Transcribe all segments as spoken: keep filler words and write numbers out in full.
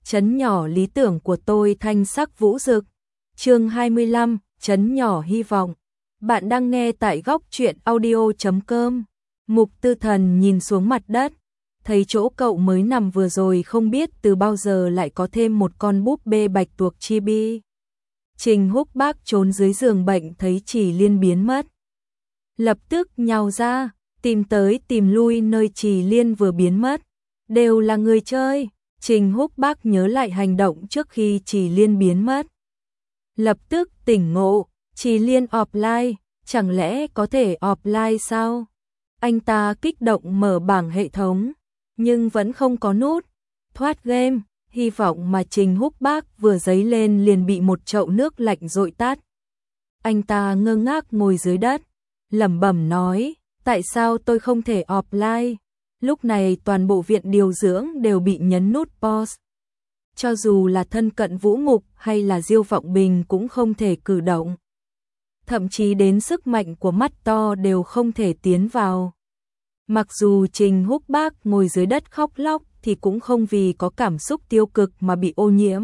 trấn nhỏ lý tưởng của tôi thanh sắc vũ rực. Chương hai mươi lăm, trấn nhỏ hy vọng. Bạn đang nghe tại góc truyện audio chấm com. Mục Tư Thần nhìn xuống mặt đất, thấy chỗ cậu mới nằm vừa rồi không biết từ bao giờ lại có thêm một con búp bê bạch tuộc chibi. Trình Húc Bác trốn dưới giường bệnh thấy Trì Liên biến mất, lập tức nhào ra, tìm tới tìm lui nơi Trì Liên vừa biến mất. Đều là người chơi. Trình Húc Bác nhớ lại hành động trước khi Trì Liên biến mất, lập tức tỉnh ngộ. Trì Liên offline, chẳng lẽ có thể offline sao? Anh ta kích động mở bảng hệ thống, nhưng vẫn không có nút thoát game. Hy vọng mà Trình Húc Bác vừa dấy lên liền bị một chậu nước lạnh dội tắt. Anh ta ngơ ngác ngồi dưới đất, lẩm bẩm nói, tại sao tôi không thể offline? Lúc này toàn bộ viện điều dưỡng đều bị nhấn nút pause. Cho dù là thân cận Vũ Ngục hay là Diêu Vọng Bình cũng không thể cử động. Thậm chí đến sức mạnh của mắt to đều không thể tiến vào. Mặc dù Trình Húc Bác ngồi dưới đất khóc lóc thì cũng không vì có cảm xúc tiêu cực mà bị ô nhiễm,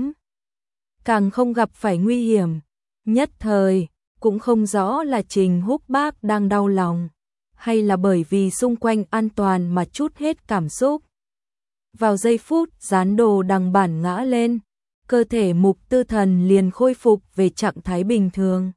càng không gặp phải nguy hiểm. Nhất thời, cũng không rõ là Trình Húc Bác đang đau lòng, hay là bởi vì xung quanh an toàn mà trút hết cảm xúc. Vào giây phút dán đồ đằng bản ngã lên, cơ thể Mục Tư Thần liền khôi phục về trạng thái bình thường.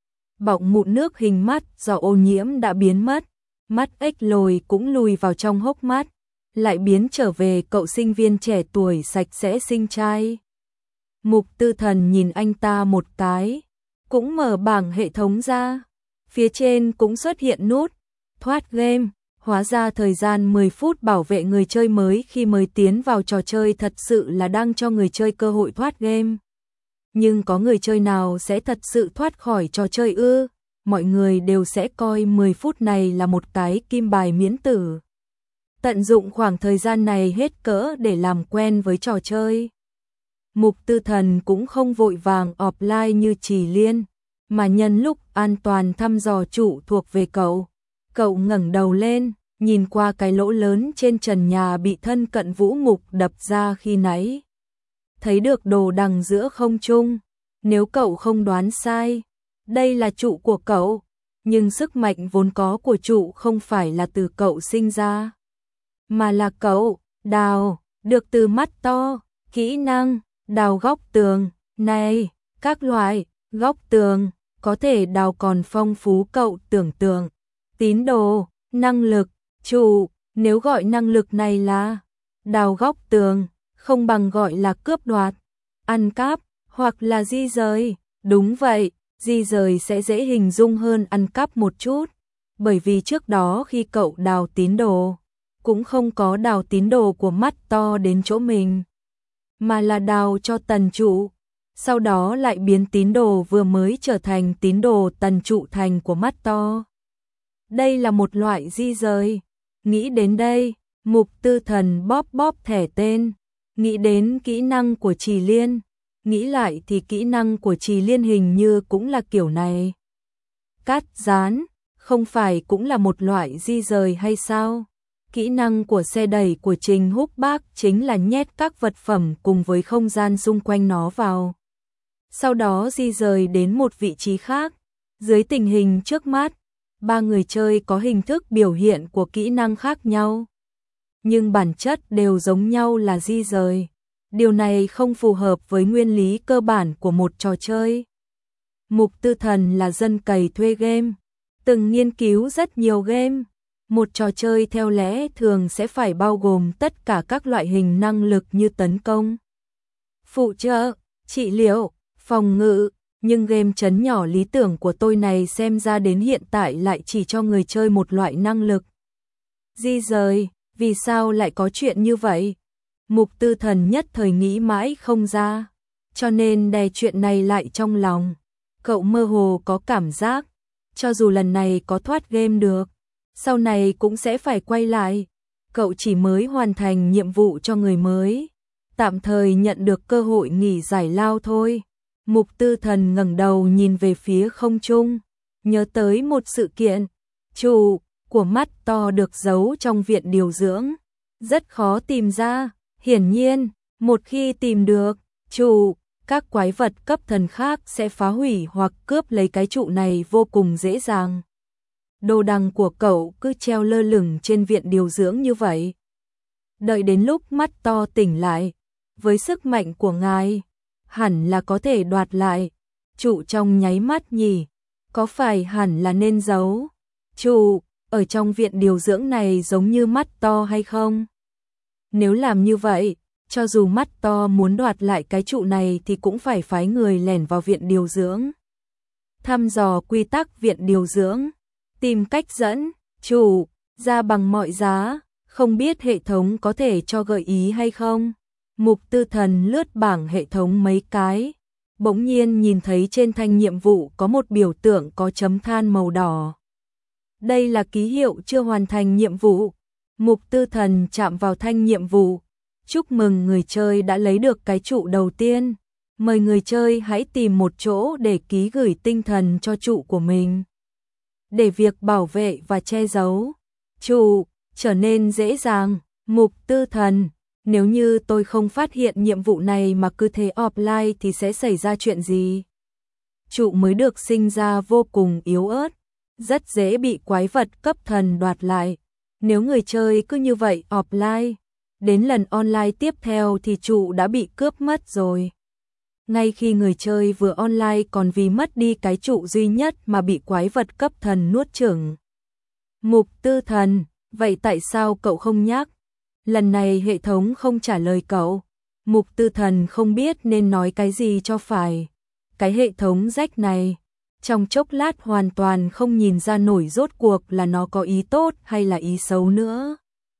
Bọng mụn nước hình mắt do ô nhiễm đã biến mất, mắt ếch lồi cũng lùi vào trong hốc mắt, lại biến trở về cậu sinh viên trẻ tuổi sạch sẽ xinh trai. Mục Tư Thần nhìn anh ta một cái, cũng mở bảng hệ thống ra, phía trên cũng xuất hiện nút thoát game. Hóa ra thời gian mười phút bảo vệ người chơi mới khi mới tiến vào trò chơi thật sự là đang cho người chơi cơ hội thoát game. Nhưng có người chơi nào sẽ thật sự thoát khỏi trò chơi ư? Mọi người đều sẽ coi mười phút này là một cái kim bài miễn tử. Tận dụng khoảng thời gian này hết cỡ để làm quen với trò chơi. Mục Tư Thần cũng không vội vàng offline như Trì Liên, mà nhân lúc an toàn thăm dò trụ thuộc về cậu. Cậu ngẩng đầu lên, nhìn qua cái lỗ lớn trên trần nhà bị thân cận Vũ Ngục đập ra khi nãy. Thấy được đồ đằng giữa không trung, nếu cậu không đoán sai, đây là trụ của cậu, nhưng sức mạnh vốn có của trụ không phải là từ cậu sinh ra, mà là cậu đào được từ mắt to. Kỹ năng đào góc tường này, các loại góc tường có thể đào còn phong phú cậu tưởng tượng. Tín đồ, năng lực, trụ, nếu gọi năng lực này là đào góc tường, không bằng gọi là cướp đoạt, ăn cắp, hoặc là di rời. Đúng vậy, di rời sẽ dễ hình dung hơn ăn cắp một chút, bởi vì trước đó khi cậu đào tín đồ, cũng không có đào tín đồ của mắt to đến chỗ mình, mà là đào cho tần trụ, sau đó lại biến tín đồ vừa mới trở thành tín đồ tần trụ thành của mắt to. Đây là một loại di rời. Nghĩ đến đây, Mục Tư Thần bóp bóp thẻ tên, nghĩ đến kỹ năng của Trì Liên, nghĩ lại thì kỹ năng của Trì Liên hình như cũng là kiểu này. Cắt dán, không phải cũng là một loại di rời hay sao? Kỹ năng của xe đẩy của Trình Húc Bác chính là nhét các vật phẩm cùng với không gian xung quanh nó vào, sau đó di rời đến một vị trí khác. Dưới tình hình trước mắt, ba người chơi có hình thức biểu hiện của kỹ năng khác nhau, nhưng bản chất đều giống nhau là di rời. Điều này không phù hợp với nguyên lý cơ bản của một trò chơi. Mục Tư Thần là dân cày thuê game, từng nghiên cứu rất nhiều game. Một trò chơi theo lẽ thường sẽ phải bao gồm tất cả các loại hình năng lực như tấn công, phụ trợ, trị liệu, phòng ngự. Nhưng game trấn nhỏ lý tưởng của tôi này xem ra đến hiện tại lại chỉ cho người chơi một loại năng lực. Di rời, vì sao lại có chuyện như vậy? Mục Tư Thần nhất thời nghĩ mãi không ra, cho nên đè chuyện này lại trong lòng. Cậu mơ hồ có cảm giác, cho dù lần này có thoát game được, sau này cũng sẽ phải quay lại. Cậu chỉ mới hoàn thành nhiệm vụ cho người mới, tạm thời nhận được cơ hội nghỉ giải lao thôi. Mục Tư Thần ngẩng đầu nhìn về phía không trung, nhớ tới một sự kiện. Trụ của mắt to được giấu trong viện điều dưỡng, rất khó tìm ra. Hiển nhiên, Một khi tìm được trụ, các quái vật cấp thần khác sẽ phá hủy hoặc cướp lấy cái trụ này vô cùng dễ dàng. Đồ đằng của cậu cứ treo lơ lửng trên viện điều dưỡng như vậy. Đợi đến lúc mắt to tỉnh lại, với sức mạnh của ngài, hẳn là có thể đoạt lại trụ trong nháy mắt nhỉ, có phải hẳn là nên giấu trụ ở trong viện điều dưỡng này giống như mắt to hay không? Nếu làm như vậy, cho dù mắt to muốn đoạt lại cái trụ này thì cũng phải phái người lẻn vào viện điều dưỡng. Thăm dò quy tắc viện điều dưỡng, tìm cách dẫn trụ ra bằng mọi giá, không biết hệ thống có thể cho gợi ý hay không? Mục Tư Thần lướt bảng hệ thống mấy cái, bỗng nhiên nhìn thấy trên thanh nhiệm vụ có một biểu tượng có chấm than màu đỏ. Đây là ký hiệu chưa hoàn thành nhiệm vụ. Mục Tư Thần chạm vào thanh nhiệm vụ. Chúc mừng người chơi đã lấy được cái trụ đầu tiên. Mời người chơi hãy tìm một chỗ để ký gửi tinh thần cho trụ của mình. Để việc bảo vệ và che giấu trụ trở nên dễ dàng. Mục Tư Thần, nếu như tôi không phát hiện nhiệm vụ này mà cứ thế offline thì sẽ xảy ra chuyện gì? Trụ mới được sinh ra vô cùng yếu ớt, rất dễ bị quái vật cấp thần đoạt lại. Nếu người chơi cứ như vậy offline, đến lần online tiếp theo thì trụ đã bị cướp mất rồi. Ngay khi người chơi vừa online còn vì mất đi cái trụ duy nhất mà bị quái vật cấp thần nuốt chửng. Mục Tư Thần, vậy tại sao cậu không nhắc? Lần này hệ thống không trả lời cậu. Mục Tư Thần không biết nên nói cái gì cho phải. Cái hệ thống rách này, trong chốc lát hoàn toàn không nhìn ra nổi rốt cuộc là nó có ý tốt hay là ý xấu nữa.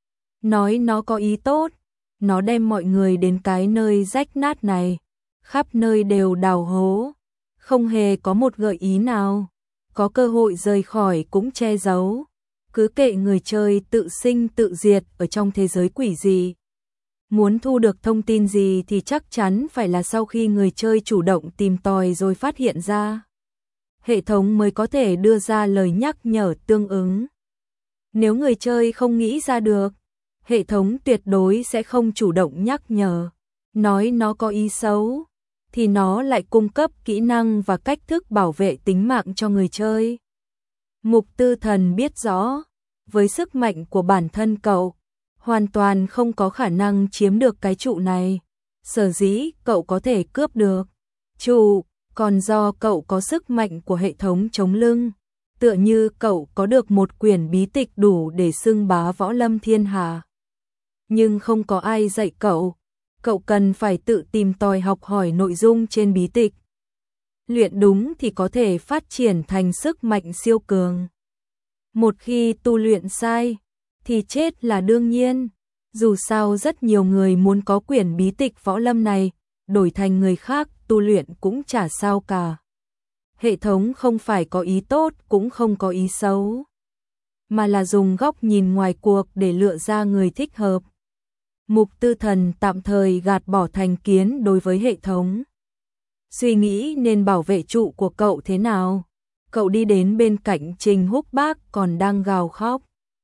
Nói nó có ý tốt, nó đem mọi người đến cái nơi rách nát này, khắp nơi đều đào hố, không hề có một gợi ý nào, có cơ hội rời khỏi cũng che giấu, cứ kệ người chơi tự sinh tự diệt ở trong thế giới quỷ dị. Muốn thu được thông tin gì thì chắc chắn phải là sau khi người chơi chủ động tìm tòi rồi phát hiện ra. Hệ thống mới có thể đưa ra lời nhắc nhở tương ứng. Nếu người chơi không nghĩ ra được, hệ thống tuyệt đối sẽ không chủ động nhắc nhở. Nói nó có ý xấu, thì nó lại cung cấp kỹ năng và cách thức bảo vệ tính mạng cho người chơi. Mục Tư Thần biết rõ, với sức mạnh của bản thân cậu, hoàn toàn không có khả năng chiếm được cái trụ này. Sở dĩ cậu có thể cướp được trụ, còn do cậu có sức mạnh của hệ thống chống lưng. Tựa như cậu có được một quyển bí tịch đủ để xưng bá võ lâm thiên hạ. Nhưng không có ai dạy cậu, cậu cần phải tự tìm tòi học hỏi nội dung trên bí tịch. Luyện đúng thì có thể phát triển thành sức mạnh siêu cường. Một khi tu luyện sai, thì chết là đương nhiên. Dù sao rất nhiều người muốn có quyển bí tịch võ lâm này, đổi thành người khác tu luyện cũng chả sao cả. Hệ thống không phải có ý tốt cũng không có ý xấu, mà là dùng góc nhìn ngoài cuộc để lựa ra người thích hợp. Mục Tư Thần tạm thời gạt bỏ thành kiến đối với hệ thống. Suy nghĩ nên bảo vệ trụ của cậu thế nào. Cậu đi đến bên cạnh Trình Húc Bác còn đang gào khóc.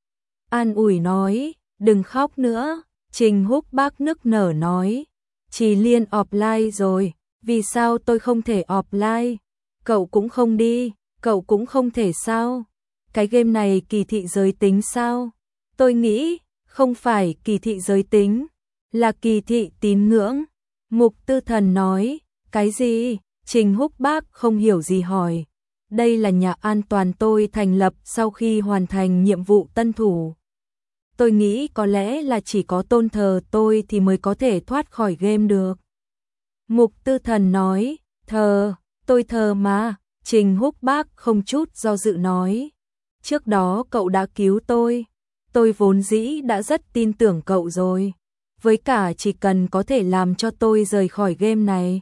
An ủi nói, đừng khóc nữa. Trình Húc Bác nức nở nói, Trì Liên offline rồi, vì sao tôi không thể offline? Cậu cũng không đi, cậu cũng không thể sao? Cái game này kỳ thị giới tính sao? Tôi nghĩ, không phải kỳ thị giới tính, là kỳ thị tín ngưỡng. Mục Tư Thần nói, cái gì? Trình Húc Bác không hiểu gì hỏi. Đây là nhà an toàn tôi thành lập sau khi hoàn thành nhiệm vụ tân thủ. Tôi nghĩ có lẽ là chỉ có tôn thờ tôi thì mới có thể thoát khỏi game được. Mục Tư Thần nói, thờ, tôi thờ mà. Trình Húc Bác không chút do dự nói, trước đó cậu đã cứu tôi, tôi vốn dĩ đã rất tin tưởng cậu rồi, với cả chỉ cần có thể làm cho tôi rời khỏi game này.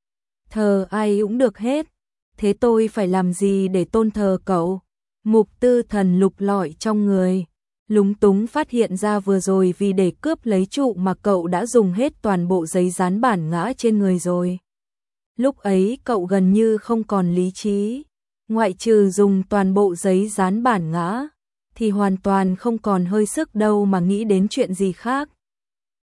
Thờ ai cũng được hết, thế tôi phải làm gì để tôn thờ cậu? Mục Tư Thần lục lọi trong người, lúng túng phát hiện ra vừa rồi vì để cướp lấy trụ mà cậu đã dùng hết toàn bộ giấy dán bản ngã trên người rồi. Lúc ấy cậu gần như không còn lý trí, ngoại trừ dùng toàn bộ giấy dán bản ngã, thì hoàn toàn không còn hơi sức đâu mà nghĩ đến chuyện gì khác.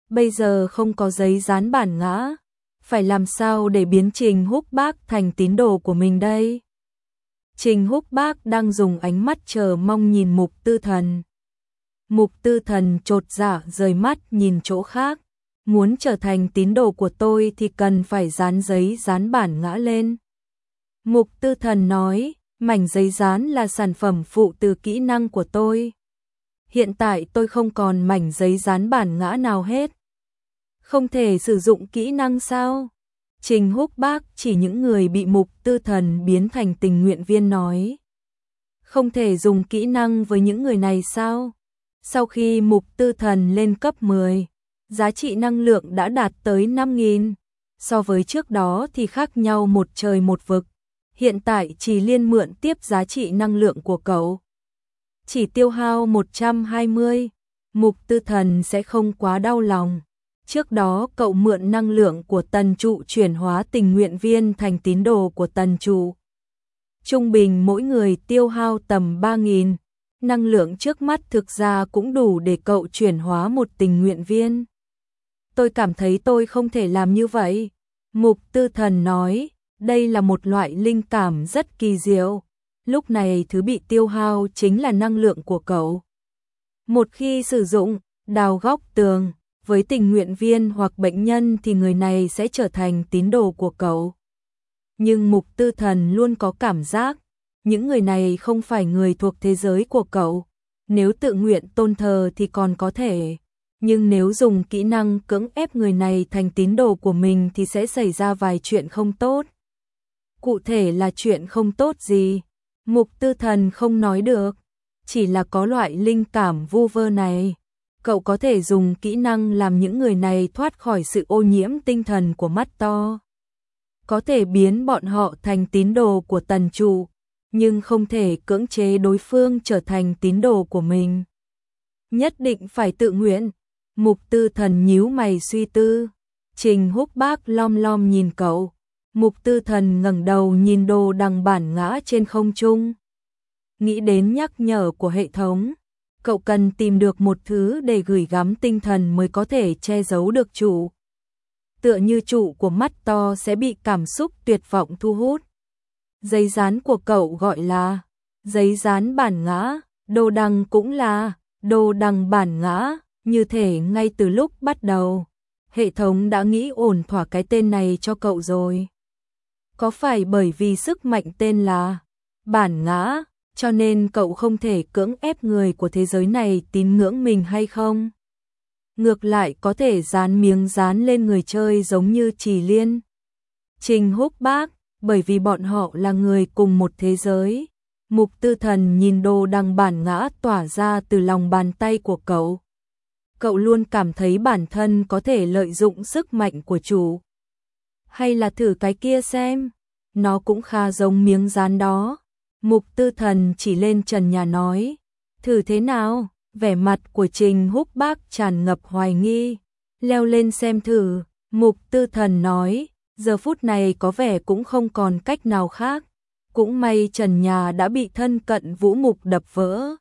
bây giờ không có giấy dán bản ngã, phải làm sao để biến Trình Húc Bác thành tín đồ của mình đây? Trình Húc Bác đang dùng ánh mắt chờ mong nhìn Mục Tư Thần. Mục Tư Thần chột dạ rời mắt nhìn chỗ khác. Muốn trở thành tín đồ của tôi thì cần phải dán giấy dán bản ngã lên. Mục Tư Thần nói, mảnh giấy dán là sản phẩm phụ từ kỹ năng của tôi. Hiện tại tôi không còn mảnh giấy dán bản ngã nào hết. Không thể sử dụng kỹ năng sao? Trình Húc Bác chỉ những người bị Mục Tư Thần biến thành tình nguyện viên nói. Không thể dùng kỹ năng với những người này sao? Sau khi Mục Tư Thần lên cấp mười, giá trị năng lượng đã đạt tới năm nghìn. So với trước đó thì khác nhau một trời một vực. Hiện tại chỉ Liên mượn tiếp giá trị năng lượng của cậu. Chỉ tiêu hao một trăm hai mươi, Mục Tư Thần sẽ không quá đau lòng. Trước đó cậu mượn năng lượng của Tần Trụ chuyển hóa tình nguyện viên thành tín đồ của Tần Trụ. Trung bình mỗi người tiêu hao tầm ba nghìn. Năng lượng trước mắt thực ra cũng đủ để cậu chuyển hóa một tình nguyện viên. Tôi cảm thấy tôi không thể làm như vậy. Mục Tư Thần nói, đây là một loại linh cảm rất kỳ diệu. Lúc này thứ bị tiêu hao chính là năng lượng của cậu. Một khi sử dụng, đào góc tường, với tình nguyện viên hoặc bệnh nhân thì người này sẽ trở thành tín đồ của cậu. Nhưng Mục Tư Thần luôn có cảm giác, những người này không phải người thuộc thế giới của cậu. Nếu tự nguyện tôn thờ thì còn có thể. Nhưng nếu dùng kỹ năng cưỡng ép người này thành tín đồ của mình thì sẽ xảy ra vài chuyện không tốt. Cụ thể là chuyện không tốt gì? Mục Tư Thần không nói được. Chỉ là có loại linh cảm vu vơ này. Cậu có thể dùng kỹ năng làm những người này thoát khỏi sự ô nhiễm tinh thần của mắt to. Có thể biến bọn họ thành tín đồ của Tần Trụ, nhưng không thể cưỡng chế đối phương trở thành tín đồ của mình. Nhất định phải tự nguyện. Mục Tư Thần nhíu mày suy tư. Trình Húc Bác lom lom nhìn cậu. Mục Tư Thần ngẩng đầu nhìn đồ đằng bản ngã trên không trung. Nghĩ đến nhắc nhở của hệ thống. Cậu cần tìm được một thứ để gửi gắm tinh thần mới có thể che giấu được trụ. Tựa như trụ của mắt to sẽ bị cảm xúc tuyệt vọng thu hút. Giấy dán của cậu gọi là giấy dán bản ngã, đồ đằng cũng là đồ đằng bản ngã, như thể ngay từ lúc bắt đầu. Hệ thống đã nghĩ ổn thỏa cái tên này cho cậu rồi. Có phải bởi vì sức mạnh tên là bản ngã, cho nên cậu không thể cưỡng ép người của thế giới này tín ngưỡng mình hay không? Ngược lại có thể dán miếng dán lên người chơi giống như Chỉ Liên, Trình Húc Bác, bởi vì bọn họ là người cùng một thế giới. Mục Tư Thần nhìn đồ đằng bản ngã tỏa ra từ lòng bàn tay của cậu. Cậu luôn cảm thấy bản thân có thể lợi dụng sức mạnh của chủ. Hay là thử cái kia xem, nó cũng khá giống miếng dán đó. Mục Tư Thần chỉ lên trần nhà nói, thử thế nào? Vẻ mặt của Trình Húc Bác tràn ngập hoài nghi. Leo lên xem thử. Mục Tư Thần nói, giờ phút này có vẻ cũng không còn cách nào khác. Cũng may trần nhà đã bị thân cận Vũ Mục đập vỡ.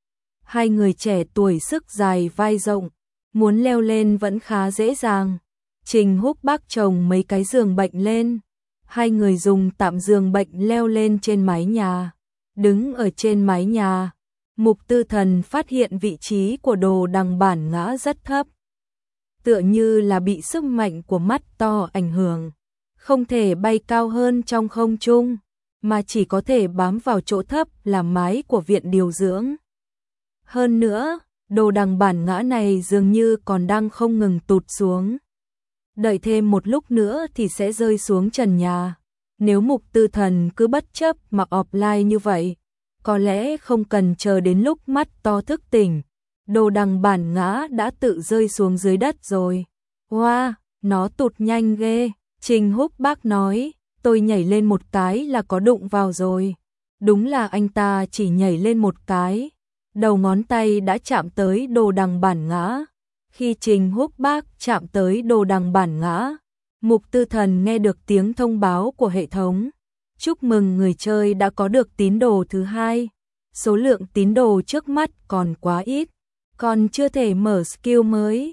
Hai người trẻ tuổi sức dài vai rộng, muốn leo lên vẫn khá dễ dàng. Trình Húc Bác chồng mấy cái giường bệnh lên. Hai người dùng tạm giường bệnh leo lên trên mái nhà. Đứng ở trên mái nhà, Mục Tư Thần phát hiện vị trí của đồ đằng bản ngã rất thấp. Tựa như là bị sức mạnh của mắt to ảnh hưởng. Không thể bay cao hơn trong không trung, mà chỉ có thể bám vào chỗ thấp là mái của viện điều dưỡng. Hơn nữa, đồ đằng bản ngã này dường như còn đang không ngừng tụt xuống. Đợi thêm một lúc nữa thì sẽ rơi xuống trần nhà. Nếu Mục Tư Thần cứ bất chấp mà offline như vậy, có lẽ không cần chờ đến lúc mắt to thức tỉnh, đồ đằng bản ngã đã tự rơi xuống dưới đất rồi. Wow, nó tụt nhanh ghê. Trình Húc Bác nói, tôi nhảy lên một cái là có đụng vào rồi. Đúng là anh ta chỉ nhảy lên một cái, đầu ngón tay đã chạm tới đồ đằng bản ngã. Khi Trình Húc Bác chạm tới đồ đằng bản ngã, Mục Tư Thần nghe được tiếng thông báo của hệ thống. Chúc mừng người chơi đã có được tín đồ thứ hai. Số lượng tín đồ trước mắt còn quá ít, còn chưa thể mở skill mới.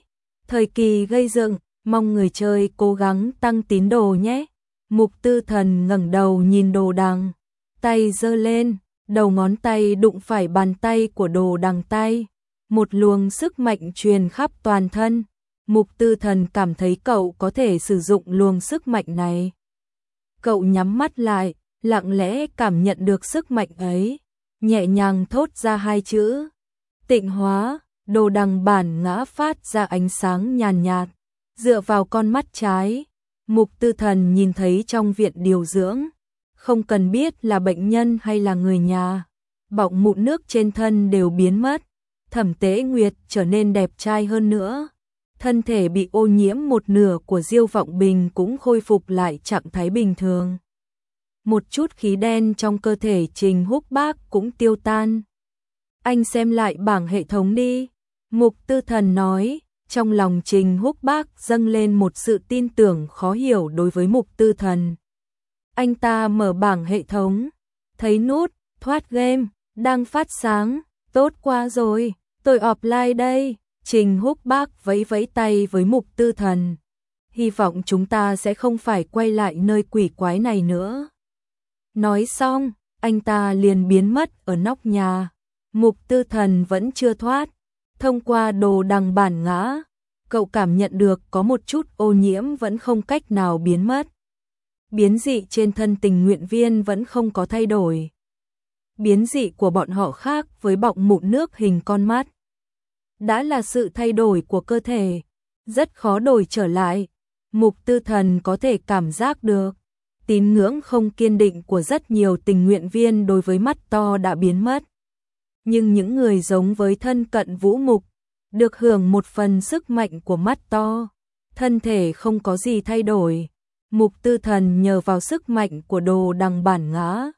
Thời kỳ gây dựng, mong người chơi cố gắng tăng tín đồ nhé. Mục Tư Thần ngẩng đầu nhìn Đồ Đằng, tay giơ lên, đầu ngón tay đụng phải bàn tay của Đồ Đằng tay. Một luồng sức mạnh truyền khắp toàn thân. Mục Tư Thần cảm thấy cậu có thể sử dụng luồng sức mạnh này. Cậu nhắm mắt lại, lặng lẽ cảm nhận được sức mạnh ấy, nhẹ nhàng thốt ra hai chữ: Tịnh hóa. Đồ Đằng bản ngã phát ra ánh sáng nhàn nhạt, dựa vào con mắt trái. Mục Tư Thần nhìn thấy trong viện điều dưỡng, không cần biết là bệnh nhân hay là người nhà, bọng mụn nước trên thân đều biến mất. Thẩm Tế Nguyệt trở nên đẹp trai hơn nữa. Thân thể bị ô nhiễm một nửa của Diêu Vọng Bình cũng khôi phục lại trạng thái bình thường. Một chút khí đen trong cơ thể Trình Húc Bác cũng tiêu tan. Anh xem lại bảng hệ thống đi, Mục Tư Thần nói. Trong lòng Trình Húc Bác dâng lên một sự tin tưởng khó hiểu đối với Mục Tư Thần. Anh ta mở bảng hệ thống, thấy nút thoát game đang phát sáng. Tốt quá rồi, tôi offline đây. Trình Húc Bác vẫy vẫy tay với Mục Tư Thần. Hy vọng chúng ta sẽ không phải quay lại nơi quỷ quái này nữa. Nói xong, anh ta liền biến mất ở nóc nhà. Mục Tư Thần vẫn chưa thoát. Thông qua Đồ Đằng bản ngã, cậu cảm nhận được có một chút ô nhiễm vẫn không cách nào biến mất. Biến dị trên thân tình nguyện viên vẫn không có thay đổi. Biến dị của bọn họ khác với bọng mụn nước hình con mắt. Đã là sự thay đổi của cơ thể, rất khó đổi trở lại. Mục Tư Thần có thể cảm giác được. Tín ngưỡng không kiên định của rất nhiều tình nguyện viên đối với mắt to đã biến mất. Nhưng những người giống với thân cận Vũ Mục, được hưởng một phần sức mạnh của mắt to, thân thể không có gì thay đổi. Mục Tư Thần nhờ vào sức mạnh của Đồ Đằng bản ngã,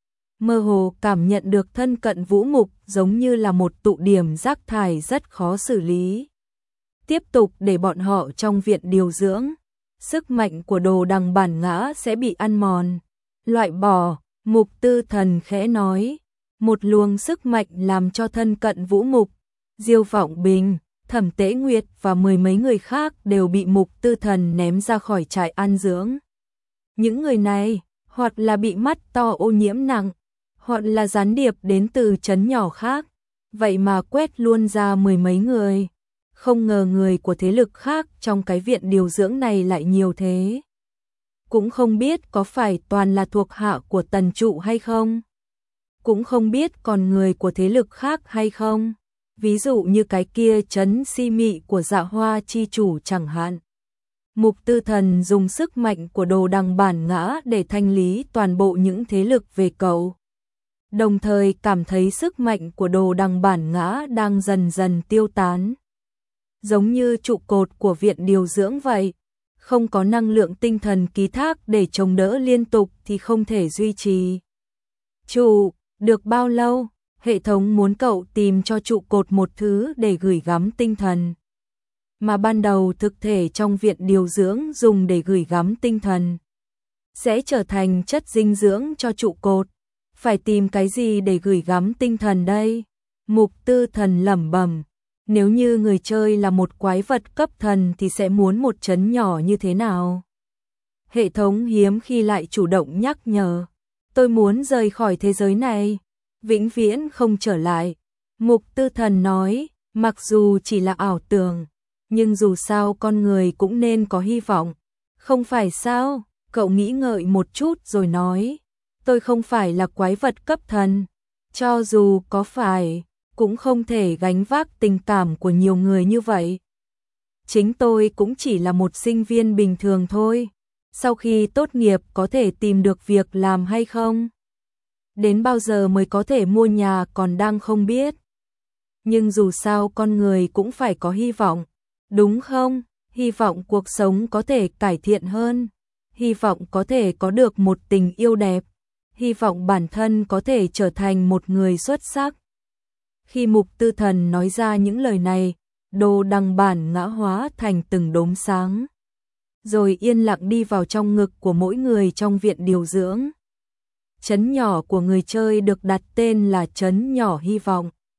mơ hồ cảm nhận được thân cận Vũ Mục giống như là một tụ điểm rác thải rất khó xử lý. Tiếp tục để bọn họ trong viện điều dưỡng, sức mạnh của Đồ Đằng bản ngã sẽ bị ăn mòn, loại bỏ. Mục Tư Thần khẽ nói. Một luồng sức mạnh làm cho thân cận Vũ Mục, Diêu Vọng Bình, Thẩm Tế Nguyệt và mười mấy người khác đều bị Mục Tư Thần ném ra khỏi trại an dưỡng. Những người này, hoặc là bị mắt to ô nhiễm nặng, hoặc là gián điệp đến từ trấn nhỏ khác, vậy mà quét luôn ra mười mấy người. Không ngờ người của thế lực khác trong cái viện điều dưỡng này lại nhiều thế. Cũng không biết có phải toàn là thuộc hạ của Tần Trụ hay không. Cũng không biết còn người của thế lực khác hay không. Ví dụ như cái kia trấn si mị của Dạ Hoa chi chủ chẳng hạn. Mục Tư Thần dùng sức mạnh của Đồ Đằng bản ngã để thanh lý toàn bộ những thế lực về cậu. Đồng thời cảm thấy sức mạnh của Đồ Đằng bản ngã đang dần dần tiêu tán. Giống như trụ cột của viện điều dưỡng vậy. Không có năng lượng tinh thần ký thác để chống đỡ liên tục thì không thể duy trì. Trụ, được bao lâu? Hệ thống muốn cậu tìm cho trụ cột một thứ để gửi gắm tinh thần. Mà ban đầu thực thể trong viện điều dưỡng dùng để gửi gắm tinh thần sẽ trở thành chất dinh dưỡng cho trụ cột. Phải tìm cái gì để gửi gắm tinh thần đây? Mục Tư Thần lẩm bẩm. Nếu như người chơi là một quái vật cấp thần thì sẽ muốn một trấn nhỏ như thế nào? Hệ thống hiếm khi lại chủ động nhắc nhở. Tôi muốn rời khỏi thế giới này, vĩnh viễn không trở lại. Mục Tư Thần nói, mặc dù chỉ là ảo tưởng, nhưng dù sao con người cũng nên có hy vọng. Không phải sao? Cậu nghĩ ngợi một chút rồi nói, tôi không phải là quái vật cấp thần. Cho dù có phải, cũng không thể gánh vác tình cảm của nhiều người như vậy. Chính tôi cũng chỉ là một sinh viên bình thường thôi. Sau khi tốt nghiệp có thể tìm được việc làm hay không? Đến bao giờ mới có thể mua nhà còn đang không biết. Nhưng dù sao con người cũng phải có hy vọng, đúng không? Hy vọng cuộc sống có thể cải thiện hơn. Hy vọng có thể có được một tình yêu đẹp. Hy vọng bản thân có thể trở thành một người xuất sắc. Khi Mục Tư Thần nói ra những lời này, Đồ Đằng bản ngã hóa thành từng đốm sáng, rồi yên lặng đi vào trong ngực của mỗi người trong viện điều dưỡng. Trấn nhỏ của người chơi được đặt tên là Trấn nhỏ hy vọng.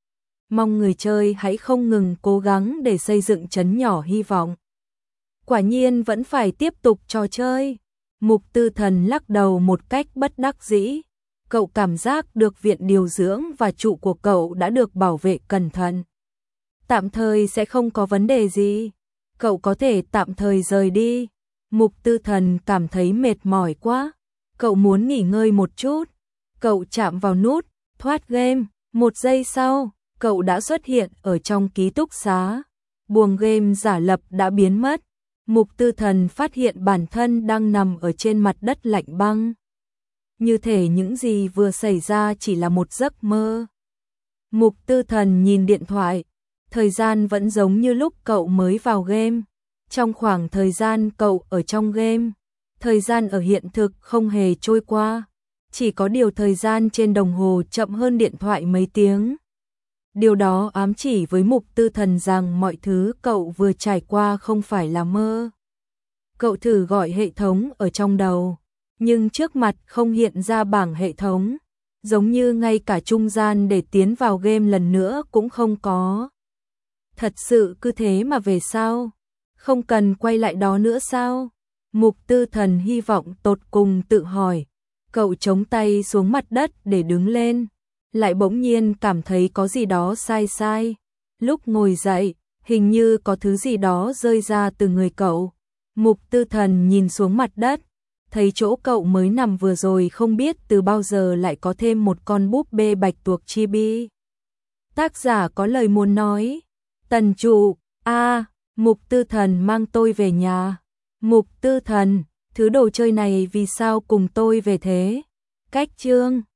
mong người chơi hãy không ngừng cố gắng để xây dựng trấn nhỏ hy vọng. Quả nhiên vẫn phải tiếp tục trò chơi. Mục Tư Thần lắc đầu một cách bất đắc dĩ. Cậu cảm giác được viện điều dưỡng và trụ của cậu đã được bảo vệ cẩn thận. Tạm thời sẽ không có vấn đề gì. Cậu có thể tạm thời rời đi. Mục Tư Thần cảm thấy mệt mỏi quá. Cậu muốn nghỉ ngơi một chút. Cậu chạm vào nút, thoát game. Một giây sau, cậu đã xuất hiện ở trong ký túc xá. Buồng game giả lập đã biến mất. Mục Tư Thần phát hiện bản thân đang nằm ở trên mặt đất lạnh băng. Như thể những gì vừa xảy ra chỉ là một giấc mơ. Mục Tư Thần nhìn điện thoại. Thời gian vẫn giống như lúc cậu mới vào game. Trong khoảng thời gian cậu ở trong game, thời gian ở hiện thực không hề trôi qua. Chỉ có điều thời gian trên đồng hồ chậm hơn điện thoại mấy tiếng. Điều đó ám chỉ với Mục Tư Thần rằng mọi thứ cậu vừa trải qua không phải là mơ. Cậu thử gọi hệ thống ở trong đầu, nhưng trước mặt không hiện ra bảng hệ thống, giống như ngay cả trung gian để tiến vào game lần nữa cũng không có. Thật sự cứ thế mà về sao? Không cần quay lại đó nữa sao? Mục Tư Thần hy vọng tột cùng tự hỏi. Cậu chống tay xuống mặt đất để đứng lên, lại bỗng nhiên cảm thấy có gì đó sai sai. Lúc ngồi dậy, hình như có thứ gì đó rơi ra từ người cậu. Mục Tư Thần nhìn xuống mặt đất, thấy chỗ cậu mới nằm vừa rồi không biết từ bao giờ lại có thêm một con búp bê bạch tuộc chibi. Tác giả có lời muốn nói. Tần trụ, a, Mục Tư Thần mang tôi về nhà. Mục Tư Thần, thứ đồ chơi này vì sao cùng tôi về thế? Cách chương